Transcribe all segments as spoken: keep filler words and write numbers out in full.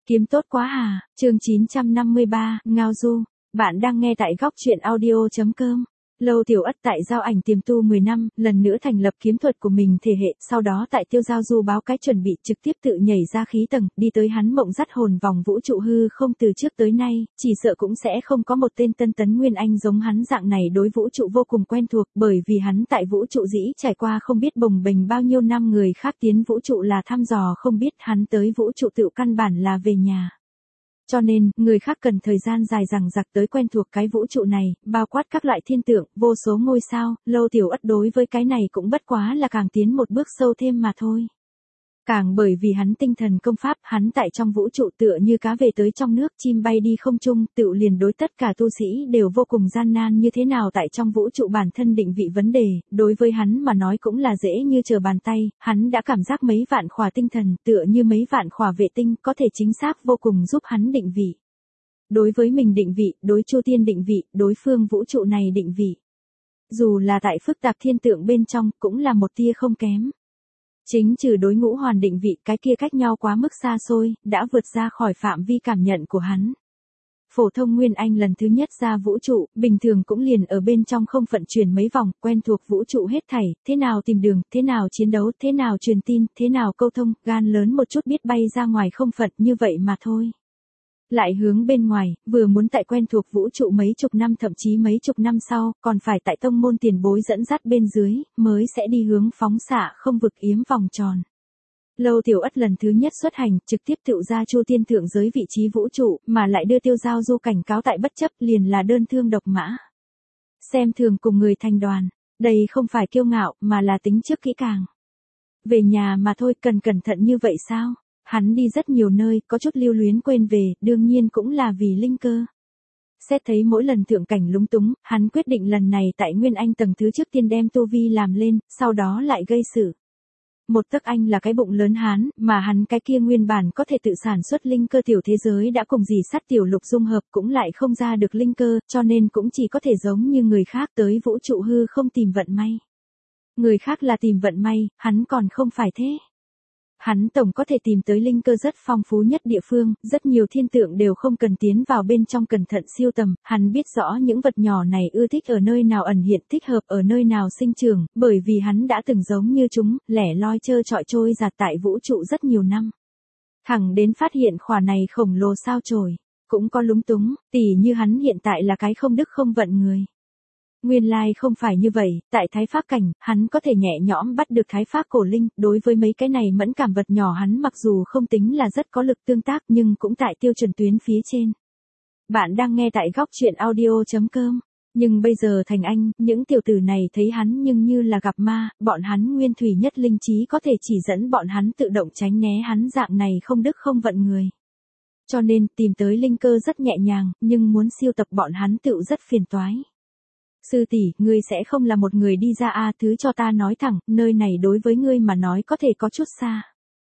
Kiếm tốt quá à, chương chín trăm năm mươi ba, Ngao Du. Bạn đang nghe tại góc truyện audio.com. Lâu Tiểu Ất tại Giao Ảnh tiềm tu mười năm, lần nữa thành lập kiếm thuật của mình thể hệ, sau đó tại Tiêu Giao Du báo cái chuẩn bị trực tiếp tự nhảy ra khí tầng, đi tới hắn mộng dắt hồn vòng vũ trụ hư không từ trước tới nay, chỉ sợ cũng sẽ không có một tên tân tấn nguyên anh giống hắn dạng này đối vũ trụ vô cùng quen thuộc, bởi vì hắn tại vũ trụ dĩ trải qua không biết bồng bềnh bao nhiêu năm, người khác tiến vũ trụ là thăm dò không biết, hắn tới vũ trụ tự căn bản là về nhà. Cho nên, người khác cần thời gian dài dằng dặc tới quen thuộc cái vũ trụ này, bao quát các loại thiên tượng, vô số ngôi sao, Lâu Tiểu Ất đối với cái này cũng bất quá là càng tiến một bước sâu thêm mà thôi. Càng bởi vì hắn tinh thần công pháp, hắn tại trong vũ trụ tựa như cá về tới trong nước, chim bay đi không trung, tự liền đối tất cả tu sĩ đều vô cùng gian nan như thế nào tại trong vũ trụ bản thân định vị vấn đề, đối với hắn mà nói cũng là dễ như trở bàn tay, hắn đã cảm giác mấy vạn khỏa tinh thần, tựa như mấy vạn khỏa vệ tinh, có thể chính xác vô cùng giúp hắn định vị. Đối với mình định vị, đối Chu Tiên định vị, đối phương vũ trụ này định vị. Dù là tại phức tạp thiên tượng bên trong, cũng là một tia không kém. Chính trừ đối ngũ hoàn định vị, cái kia cách nhau quá mức xa xôi, đã vượt ra khỏi phạm vi cảm nhận của hắn. Phổ thông Nguyên Anh lần thứ nhất ra vũ trụ, bình thường cũng liền ở bên trong không phận chuyển mấy vòng, quen thuộc vũ trụ hết thảy, thế nào tìm đường, thế nào chiến đấu, thế nào truyền tin, thế nào câu thông, gan lớn một chút biết bay ra ngoài không phận như vậy mà thôi. Lại hướng bên ngoài, vừa muốn tại quen thuộc vũ trụ mấy chục năm thậm chí mấy chục năm sau, còn phải tại tông môn tiền bối dẫn dắt bên dưới, mới sẽ đi hướng phóng xạ không vực yếm vòng tròn. Lâu Tiểu Ất lần thứ nhất xuất hành, trực tiếp tự ra Chu Tiên thượng giới vị trí vũ trụ, mà lại đưa Tiêu Giao Du cảnh cáo tại bất chấp liền là đơn thương độc mã. Xem thường cùng người thành đoàn, đây không phải kiêu ngạo, mà là tính trước kỹ càng. Về nhà mà thôi, cần cẩn thận như vậy sao? Hắn đi rất nhiều nơi, có chút lưu luyến quên về, đương nhiên cũng là vì linh cơ. Xét thấy mỗi lần thượng cảnh lúng túng, hắn quyết định lần này tại Nguyên Anh tầng thứ trước tiên đem tu vi làm lên, sau đó lại gây sự. Một tấc anh là cái bụng lớn hán, mà hắn cái kia nguyên bản có thể tự sản xuất linh cơ tiểu thế giới đã cùng dì sắt tiểu lục dung hợp cũng lại không ra được linh cơ, cho nên cũng chỉ có thể giống như người khác tới vũ trụ hư không tìm vận may. Người khác là tìm vận may, hắn còn không phải thế. Hắn tổng có thể tìm tới linh cơ rất phong phú nhất địa phương, rất nhiều thiên tượng đều không cần tiến vào bên trong cẩn thận siêu tầm, hắn biết rõ những vật nhỏ này ưa thích ở nơi nào ẩn hiện, thích hợp ở nơi nào sinh trưởng, bởi vì hắn đã từng giống như chúng, lẻ loi trơ trọi trôi giạt tại vũ trụ rất nhiều năm. Thẳng đến phát hiện khỏa này khổng lồ sao chổi, cũng có lúng túng, tỉ như hắn hiện tại là cái không đức không vận người. Nguyên lai không phải như vậy, tại Thái Phác cảnh, hắn có thể nhẹ nhõm bắt được Thái Phác cổ linh, đối với mấy cái này mẫn cảm vật nhỏ hắn mặc dù không tính là rất có lực tương tác nhưng cũng tại tiêu chuẩn tuyến phía trên. Bạn đang nghe tại góc truyện audio.com, nhưng bây giờ thành anh, những tiểu tử này thấy hắn nhưng như là gặp ma, bọn hắn nguyên thủy nhất linh trí có thể chỉ dẫn bọn hắn tự động tránh né hắn dạng này không đức không vận người. Cho nên tìm tới linh cơ rất nhẹ nhàng, nhưng muốn siêu tập bọn hắn tự rất phiền toái. Sư tỷ, ngươi sẽ không là một người đi ra a à, thứ cho ta nói thẳng, nơi này đối với ngươi mà nói có thể có chút xa.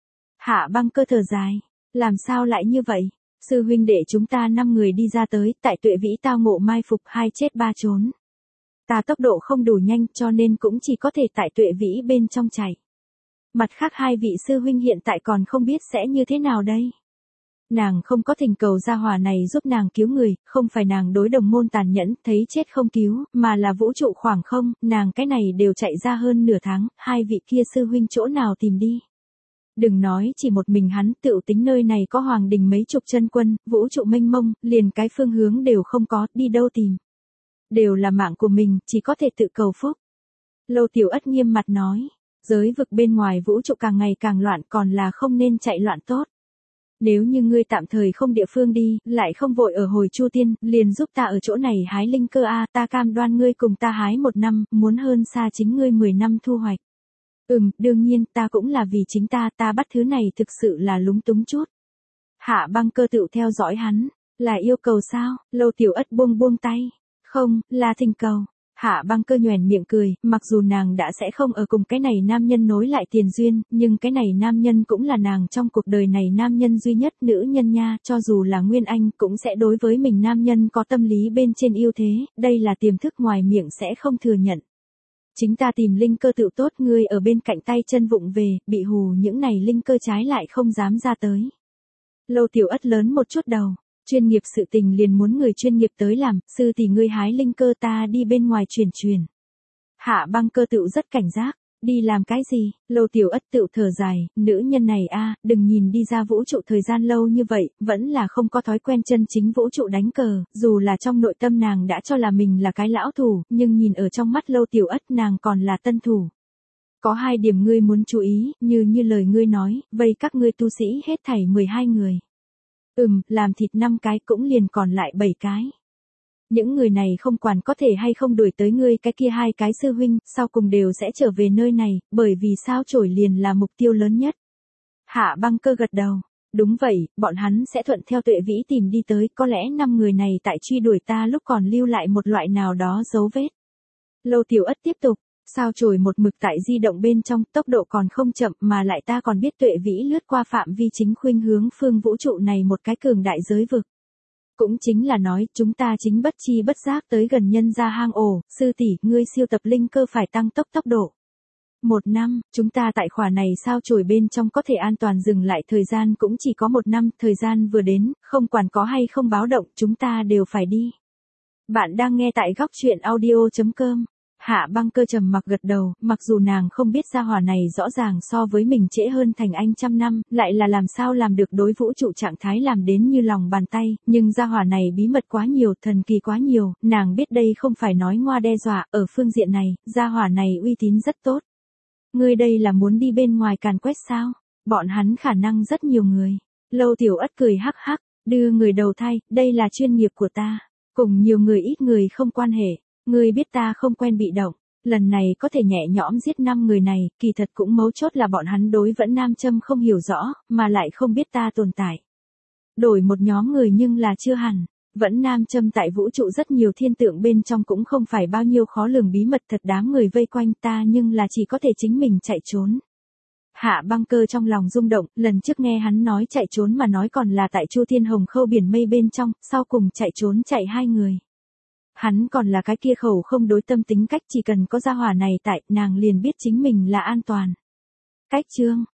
Hạ Băng Cơ thở dài, làm sao lại như vậy? Sư huynh đệ chúng ta năm người đi ra tới, tại Tuệ Vĩ tao ngộ mai phục, hai chết ba trốn. Ta tốc độ không đủ nhanh cho nên cũng chỉ có thể tại Tuệ Vĩ bên trong chạy. Mặt khác hai vị sư huynh hiện tại còn không biết sẽ như thế nào đây. Nàng không có thỉnh cầu gia hỏa này giúp nàng cứu người, không phải nàng đối đồng môn tàn nhẫn, thấy chết không cứu, mà là vũ trụ khoảng không, nàng cái này đều chạy ra hơn nửa tháng, hai vị kia sư huynh chỗ nào tìm đi. Đừng nói chỉ một mình hắn, tựu tính nơi này có hoàng đình mấy chục chân quân, vũ trụ mênh mông, liền cái phương hướng đều không có, đi đâu tìm. Đều là mạng của mình, chỉ có thể tự cầu phúc. Lâu Tiểu Ất nghiêm mặt nói, giới vực bên ngoài vũ trụ càng ngày càng loạn còn là không nên chạy loạn tốt. Nếu như ngươi tạm thời không địa phương đi, lại không vội ở hồi Chu Tiên, liền giúp ta ở chỗ này hái linh cơ a, ta cam đoan ngươi cùng ta hái một năm, muốn hơn xa chính ngươi mười năm thu hoạch. Ừm, đương nhiên, ta cũng là vì chính ta, ta bắt thứ này thực sự là lúng túng chút. Hạ Băng Cơ tự theo dõi hắn, là yêu cầu sao? Lâu Tiểu Ất buông buông tay. Không, là thỉnh cầu. Hạ Băng Cơ nhoẻn miệng cười, mặc dù nàng đã sẽ không ở cùng cái này nam nhân nối lại tiền duyên, nhưng cái này nam nhân cũng là nàng trong cuộc đời này nam nhân duy nhất, nữ nhân nha, cho dù là Nguyên Anh cũng sẽ đối với mình nam nhân có tâm lý bên trên yêu thế, đây là tiềm thức ngoài miệng sẽ không thừa nhận. Chính ta tìm linh cơ tự tốt, ngươi ở bên cạnh tay chân vụng về, bị hù những này linh cơ trái lại không dám ra tới. Lâu Tiểu Ất lớn một chút đầu. Chuyên nghiệp sự tình liền muốn người chuyên nghiệp tới làm, sư tỷ ngươi hái linh cơ ta đi bên ngoài truyền truyền. Hạ Băng Cơ tựu rất cảnh giác, đi làm cái gì? Lâu Tiểu Ất tựu thở dài, nữ nhân này a, đừng nhìn đi ra vũ trụ thời gian lâu như vậy, vẫn là không có thói quen chân chính vũ trụ đánh cờ, dù là trong nội tâm nàng đã cho là mình là cái lão thủ, nhưng nhìn ở trong mắt Lâu Tiểu Ất nàng còn là tân thủ. Có hai điểm ngươi muốn chú ý, như như lời ngươi nói, vây các ngươi tu sĩ hết thảy mười hai người. Ừm, làm thịt năm cái cũng liền còn lại bảy cái. Những người này không quản có thể hay không đuổi tới ngươi cái kia hai cái sư huynh, sau cùng đều sẽ trở về nơi này, bởi vì sao chổi liền là mục tiêu lớn nhất. Hạ Băng Cơ gật đầu. Đúng vậy, bọn hắn sẽ thuận theo Tuệ Vĩ tìm đi tới, có lẽ năm người này tại truy đuổi ta lúc còn lưu lại một loại nào đó dấu vết. Lâu Tiểu Ất tiếp tục. Sao chổi một mực tại di động bên trong, tốc độ còn không chậm mà lại ta còn biết Tuệ Vĩ lướt qua phạm vi chính khuynh hướng phương vũ trụ này một cái cường đại giới vực. Cũng chính là nói, chúng ta chính bất chi bất giác tới gần nhân gia hang ổ, sư tỷ, ngươi siêu tập linh cơ phải tăng tốc tốc độ. Một năm, chúng ta tại khỏa này sao chổi bên trong có thể an toàn dừng lại thời gian cũng chỉ có một năm, thời gian vừa đến, không quản có hay không báo động, chúng ta đều phải đi. Bạn đang nghe tại góc truyện audio chấm com. Hạ Băng Cơ trầm mặc gật đầu, mặc dù nàng không biết gia hỏa này rõ ràng so với mình trễ hơn thành anh trăm năm, lại là làm sao làm được đối vũ trụ trạng thái làm đến như lòng bàn tay, nhưng gia hỏa này bí mật quá nhiều, thần kỳ quá nhiều, nàng biết đây không phải nói ngoa đe dọa, ở phương diện này, gia hỏa này uy tín rất tốt. Ngươi đây là muốn đi bên ngoài càn quét sao? Bọn hắn khả năng rất nhiều người. Lâu Tiểu Ất cười hắc hắc, đưa người đầu thai, đây là chuyên nghiệp của ta, cùng nhiều người ít người không quan hệ. Ngươi biết ta không quen bị động, lần này có thể nhẹ nhõm giết năm người này, kỳ thật cũng mấu chốt là bọn hắn đối vẫn nam châm không hiểu rõ, mà lại không biết ta tồn tại. Đổi một nhóm người nhưng là chưa hẳn, vẫn nam châm tại vũ trụ rất nhiều thiên tượng bên trong cũng không phải bao nhiêu khó lường bí mật thật đám người vây quanh ta nhưng là chỉ có thể chính mình chạy trốn. Hạ Băng Cơ trong lòng rung động, lần trước nghe hắn nói chạy trốn mà nói còn là tại Chu Thiên Hồng Khâu biển mây bên trong, sau cùng chạy trốn chạy hai người. Hắn còn là cái kia khẩu không đối tâm tính cách chỉ cần có gia hỏa này tại, nàng liền biết chính mình là an toàn. Cách chương,